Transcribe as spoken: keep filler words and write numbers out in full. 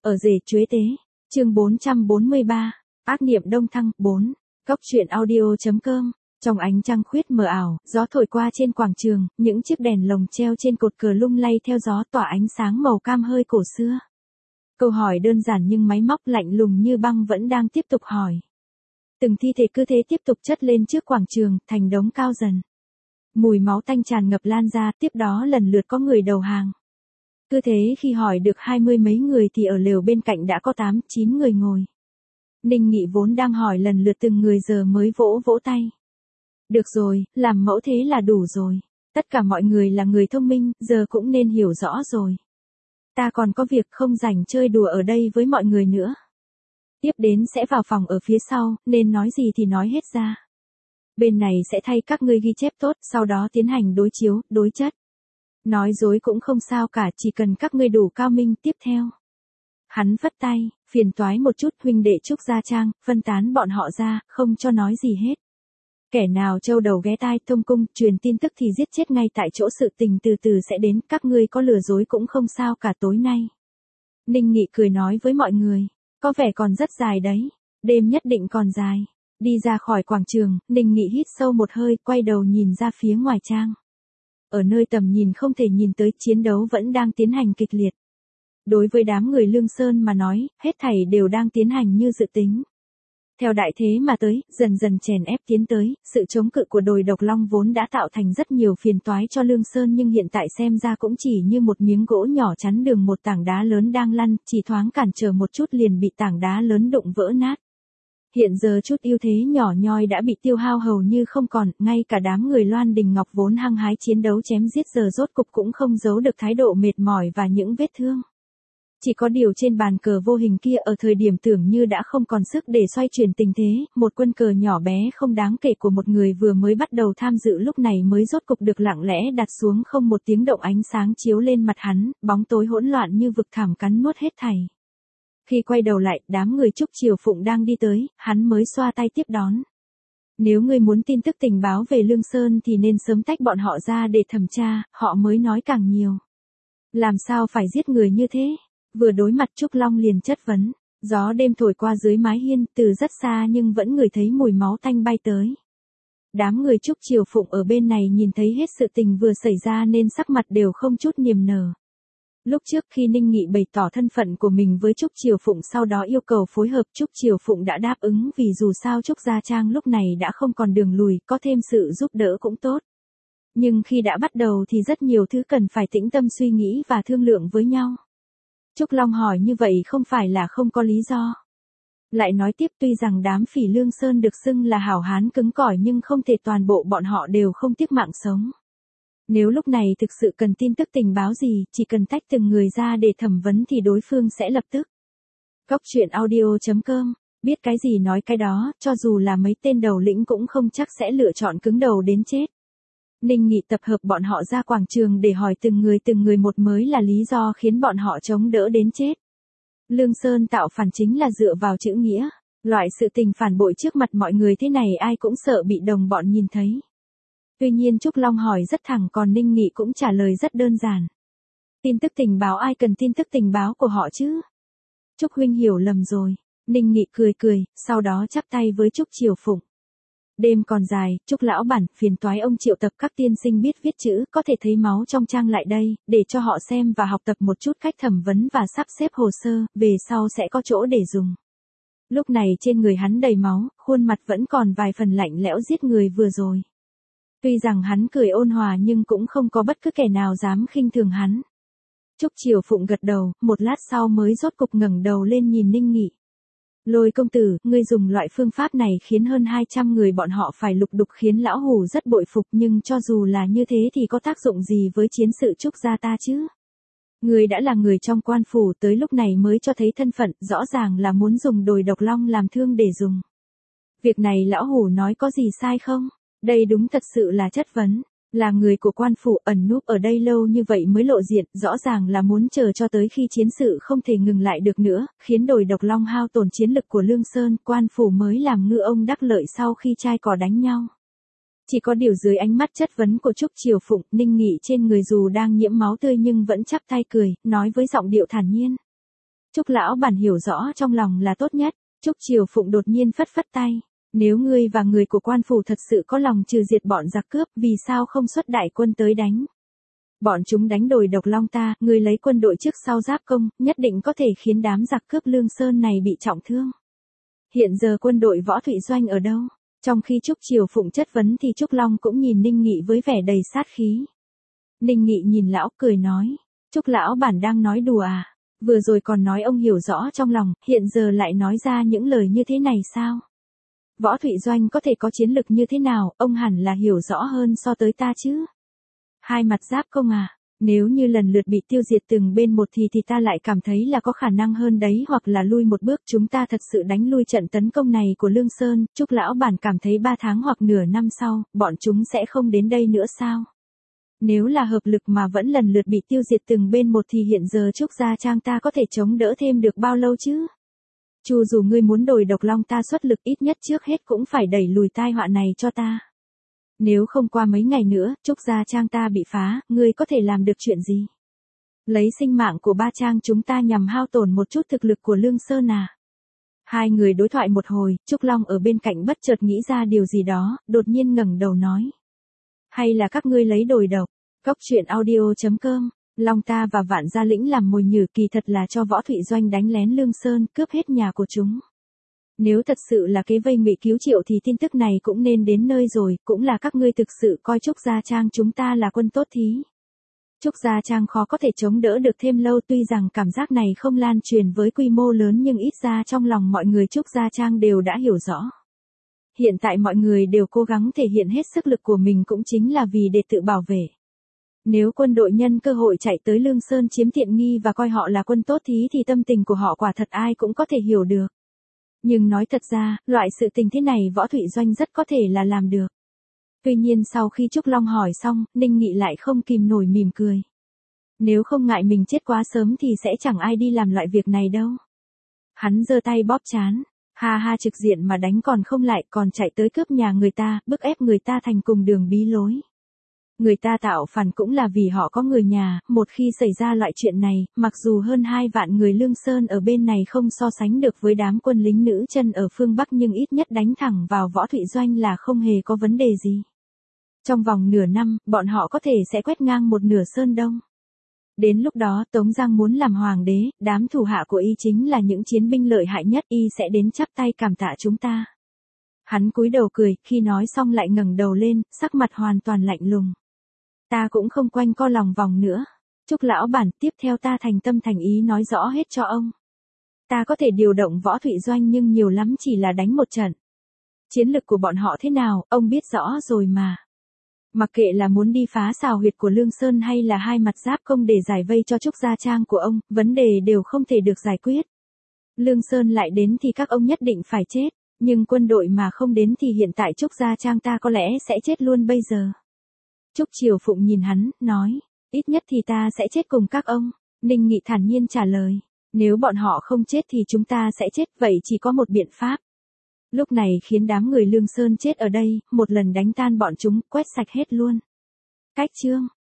Ở rể chuế tế, chương bốn trăm bốn mươi ba, ác niệm đông thăng, bốn, Cốc truyện audio.com. Trong ánh trăng khuyết mờ ảo, gió thổi qua trên quảng trường, những chiếc đèn lồng treo trên cột cờ lung lay theo gió tỏa ánh sáng màu cam hơi cổ xưa. Câu hỏi đơn giản nhưng máy móc lạnh lùng như băng vẫn đang tiếp tục hỏi. Từng thi thể cứ thế tiếp tục chất lên trước quảng trường, thành đống cao dần. Mùi máu tanh tràn ngập lan ra, tiếp đó lần lượt có người đầu hàng. Cứ thế khi hỏi được hai mươi mấy người thì ở lều bên cạnh đã có tám, chín người ngồi. Ninh Nghị vốn đang hỏi lần lượt từng người giờ mới vỗ vỗ tay. Được rồi, làm mẫu thế là đủ rồi. Tất cả mọi người là người thông minh, giờ cũng nên hiểu rõ rồi. Ta còn có việc không rảnh chơi đùa ở đây với mọi người nữa. Tiếp đến sẽ vào phòng ở phía sau, nên nói gì thì nói hết ra. Bên này sẽ thay các ngươi ghi chép tốt, sau đó tiến hành đối chiếu, đối chất. Nói dối cũng không sao cả, chỉ cần các ngươi đủ cao minh. Tiếp theo, hắn vất tay, phiền toái một chút, huynh đệ Trúc Gia Trang, phân tán bọn họ ra, không cho nói gì hết. Kẻ nào trâu đầu ghé tai thông cung, truyền tin tức thì giết chết ngay tại chỗ, sự tình từ từ sẽ đến, các ngươi có lừa dối cũng không sao cả. Tối nay, Ninh Nghị cười nói với mọi người, có vẻ còn rất dài đấy, đêm nhất định còn dài. Đi ra khỏi quảng trường, Ninh Nghị hít sâu một hơi, quay đầu nhìn ra phía ngoài trang. Ở nơi tầm nhìn không thể nhìn tới, chiến đấu vẫn đang tiến hành kịch liệt. Đối với đám người Lương Sơn mà nói, hết thảy đều đang tiến hành như dự tính. Theo đại thế mà tới, dần dần chèn ép tiến tới, sự chống cự của đồi độc long vốn đã tạo thành rất nhiều phiền toái cho Lương Sơn, nhưng hiện tại xem ra cũng chỉ như một miếng gỗ nhỏ chắn đường, một tảng đá lớn đang lăn, chỉ thoáng cản trở một chút liền bị tảng đá lớn đụng vỡ nát. Hiện giờ chút ưu thế nhỏ nhoi đã bị tiêu hao hầu như không còn, ngay cả đám người Loan Đình Ngọc vốn hăng hái chiến đấu chém giết giờ rốt cục cũng không giấu được thái độ mệt mỏi và những vết thương. Chỉ có điều trên bàn cờ vô hình kia ở thời điểm tưởng như đã không còn sức để xoay chuyển tình thế, một quân cờ nhỏ bé không đáng kể của một người vừa mới bắt đầu tham dự lúc này mới rốt cục được lặng lẽ đặt xuống, không một tiếng động, ánh sáng chiếu lên mặt hắn, bóng tối hỗn loạn như vực thẳm cắn nuốt hết thảy. Khi quay đầu lại, đám người Trúc Triều Phụng đang đi tới, hắn mới xoa tay tiếp đón. Nếu ngươi muốn tin tức tình báo về Lương Sơn thì nên sớm tách bọn họ ra để thẩm tra, họ mới nói càng nhiều. Làm sao phải giết người như thế? Vừa đối mặt Trúc Long liền chất vấn. Gió đêm thổi qua dưới mái hiên, từ rất xa nhưng vẫn ngửi thấy mùi máu tanh bay tới. Đám người Trúc Triều Phụng ở bên này nhìn thấy hết sự tình vừa xảy ra nên sắc mặt đều không chút niềm nở. Lúc trước khi Ninh Nghị bày tỏ thân phận của mình với Trúc Triều Phụng, sau đó yêu cầu phối hợp, Trúc Triều Phụng đã đáp ứng, vì dù sao Trúc Gia Trang lúc này đã không còn đường lùi, có thêm sự giúp đỡ cũng tốt. Nhưng khi đã bắt đầu thì rất nhiều thứ cần phải tĩnh tâm suy nghĩ và thương lượng với nhau. Trúc Long hỏi như vậy không phải là không có lý do. Lại nói tiếp, tuy rằng đám phỉ Lương Sơn được xưng là hảo hán cứng cỏi nhưng không thể toàn bộ bọn họ đều không tiếc mạng sống. Nếu lúc này thực sự cần tin tức tình báo gì, chỉ cần tách từng người ra để thẩm vấn thì đối phương sẽ lập tức. Cốc truyện audio.com, biết cái gì nói cái đó, cho dù là mấy tên đầu lĩnh cũng không chắc sẽ lựa chọn cứng đầu đến chết. Ninh Nghị tập hợp bọn họ ra quảng trường để hỏi từng người từng người một mới là lý do khiến bọn họ chống đỡ đến chết. Lương Sơn tạo phản chính là dựa vào chữ nghĩa, loại sự tình phản bội trước mặt mọi người thế này ai cũng sợ bị đồng bọn nhìn thấy. Tuy nhiên Trúc Long hỏi rất thẳng, còn Ninh Nghị cũng trả lời rất đơn giản. Tin tức tình báo, ai cần tin tức tình báo của họ chứ? Trúc huynh hiểu lầm rồi. Ninh Nghị cười cười, sau đó chắp tay với Trúc Triều Phụng. Đêm còn dài, Trúc lão bản, phiền toái ông triệu tập các tiên sinh biết viết chữ, có thể thấy máu trong trang lại đây, để cho họ xem và học tập một chút cách thẩm vấn và sắp xếp hồ sơ, về sau sẽ có chỗ để dùng. Lúc này trên người hắn đầy máu, khuôn mặt vẫn còn vài phần lạnh lẽo giết người vừa rồi. Tuy rằng hắn cười ôn hòa nhưng cũng không có bất cứ kẻ nào dám khinh thường hắn. Trúc Triều Phụng gật đầu, một lát sau mới rốt cục ngẩng đầu lên nhìn Ninh Nghị. Lôi công tử, ngươi dùng loại phương pháp này khiến hơn hai trăm người bọn họ phải lục đục, khiến lão hủ rất bội phục, nhưng cho dù là như thế thì có tác dụng gì với chiến sự Trúc gia ta chứ? Ngươi đã là người trong quan phủ, tới lúc này mới cho thấy thân phận, rõ ràng là muốn dùng đồi độc long làm thương để dùng. Việc này lão hủ nói có gì sai không? Đây đúng thật sự là chất vấn. Là người của quan phủ ẩn núp ở đây lâu như vậy mới lộ diện, rõ ràng là muốn chờ cho tới khi chiến sự không thể ngừng lại được nữa, khiến đồi độc long hao tổn chiến lực của Lương Sơn, quan phủ mới làm ngư ông đắc lợi sau khi trai cò đánh nhau. Chỉ có điều dưới ánh mắt chất vấn của Trúc Triều Phụng, Ninh Nghị trên người dù đang nhiễm máu tươi nhưng vẫn chắp tay cười, nói với giọng điệu thản nhiên. Trúc lão bản hiểu rõ trong lòng là tốt nhất. Trúc Triều Phụng đột nhiên phất phất tay. Nếu ngươi và người của quan phủ thật sự có lòng trừ diệt bọn giặc cướp, vì sao không xuất đại quân tới đánh? Bọn chúng đánh đồi độc long ta, ngươi lấy quân đội trước sau giáp công, nhất định có thể khiến đám giặc cướp Lương Sơn này bị trọng thương. Hiện giờ quân đội Võ Thụy Doanh ở đâu? Trong khi Trúc Triều Phụng chất vấn thì Trúc Long cũng nhìn Ninh Nghị với vẻ đầy sát khí. Ninh Nghị nhìn lão cười nói, Trúc lão bản đang nói đùa à? Vừa rồi còn nói ông hiểu rõ trong lòng, hiện giờ lại nói ra những lời như thế này sao? Võ Thụy Doanh có thể có chiến lực như thế nào, ông hẳn là hiểu rõ hơn so tới ta chứ. Hai mặt giáp công à, nếu như lần lượt bị tiêu diệt từng bên một thì thì ta lại cảm thấy là có khả năng hơn đấy, hoặc là lui một bước chúng ta thật sự đánh lui trận tấn công này của Lương Sơn. Trúc lão bản cảm thấy ba tháng hoặc nửa năm sau, bọn chúng sẽ không đến đây nữa sao? Nếu là hợp lực mà vẫn lần lượt bị tiêu diệt từng bên một thì hiện giờ Trúc Gia Trang ta có thể chống đỡ thêm được bao lâu chứ? Chu dù ngươi muốn đồi độc long ta xuất lực, ít nhất trước hết cũng phải đẩy lùi tai họa này cho ta. Nếu không qua mấy ngày nữa, Trúc Gia Trang ta bị phá, ngươi có thể làm được chuyện gì? Lấy sinh mạng của ba trang chúng ta nhằm hao tổn một chút thực lực của Lương Sơn à? Hai người đối thoại một hồi, Trúc Long ở bên cạnh bất chợt nghĩ ra điều gì đó, đột nhiên ngẩng đầu nói. Hay là các ngươi lấy đồi độc? Cốc truyện audio chấm com. Long ta và Vạn Gia Lĩnh làm mồi nhử, kỳ thật là cho Võ Thụy Doanh đánh lén Lương Sơn, cướp hết nhà của chúng. Nếu thật sự là kế vây ngụy cứu triệu thì tin tức này cũng nên đến nơi rồi, cũng là các ngươi thực sự coi Trúc Gia Trang chúng ta là quân tốt thí. Trúc Gia Trang khó có thể chống đỡ được thêm lâu, tuy rằng cảm giác này không lan truyền với quy mô lớn nhưng ít ra trong lòng mọi người Trúc Gia Trang đều đã hiểu rõ. Hiện tại mọi người đều cố gắng thể hiện hết sức lực của mình cũng chính là vì để tự bảo vệ. Nếu quân đội nhân cơ hội chạy tới Lương Sơn chiếm tiện nghi và coi họ là quân tốt thí thì tâm tình của họ quả thật ai cũng có thể hiểu được. Nhưng nói thật ra, loại sự tình thế này Võ Thụy Doanh rất có thể là làm được. Tuy nhiên sau khi Trúc Long hỏi xong, Ninh Nghị lại không kìm nổi mỉm cười. Nếu không ngại mình chết quá sớm thì sẽ chẳng ai đi làm loại việc này đâu. Hắn giơ tay bóp trán, ha ha, trực diện mà đánh còn không lại, còn chạy tới cướp nhà người ta, bức ép người ta thành cùng đường bí lối. Người ta tạo phản cũng là vì họ có người nhà, một khi xảy ra loại chuyện này, mặc dù hơn hai vạn người Lương Sơn ở bên này không so sánh được với đám quân lính nữ chân ở phương Bắc nhưng ít nhất đánh thẳng vào Võ Thụy Doanh là không hề có vấn đề gì. Trong vòng nửa năm, bọn họ có thể sẽ quét ngang một nửa Sơn Đông. Đến lúc đó Tống Giang muốn làm hoàng đế, đám thủ hạ của y chính là những chiến binh lợi hại nhất, y sẽ đến chắp tay cảm tạ chúng ta. Hắn cúi đầu cười, khi nói xong lại ngẩng đầu lên, sắc mặt hoàn toàn lạnh lùng. Ta cũng không quanh co lòng vòng nữa. Trúc lão bản, tiếp theo ta thành tâm thành ý nói rõ hết cho ông. Ta có thể điều động Võ Thụy Doanh nhưng nhiều lắm chỉ là đánh một trận. Chiến lực của bọn họ thế nào, ông biết rõ rồi mà. Mặc kệ là muốn đi phá xào huyệt của Lương Sơn hay là hai mặt giáp công để giải vây cho Trúc Gia Trang của ông, vấn đề đều không thể được giải quyết. Lương Sơn lại đến thì các ông nhất định phải chết, nhưng quân đội mà không đến thì hiện tại Trúc Gia Trang ta có lẽ sẽ chết luôn bây giờ. Trúc Triều Phụng nhìn hắn, nói, ít nhất thì ta sẽ chết cùng các ông. Ninh Nghị thản nhiên trả lời, nếu bọn họ không chết thì chúng ta sẽ chết, vậy chỉ có một biện pháp. Lúc này khiến đám người Lương Sơn chết ở đây, một lần đánh tan bọn chúng, quét sạch hết luôn. Cách chương